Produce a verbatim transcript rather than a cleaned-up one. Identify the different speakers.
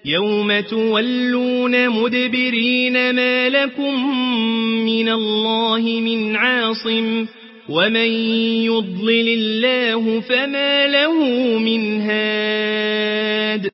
Speaker 1: يوم تولون مدبرين ما لكم من الله من عاصم ومن يضلل الله فما له من هاد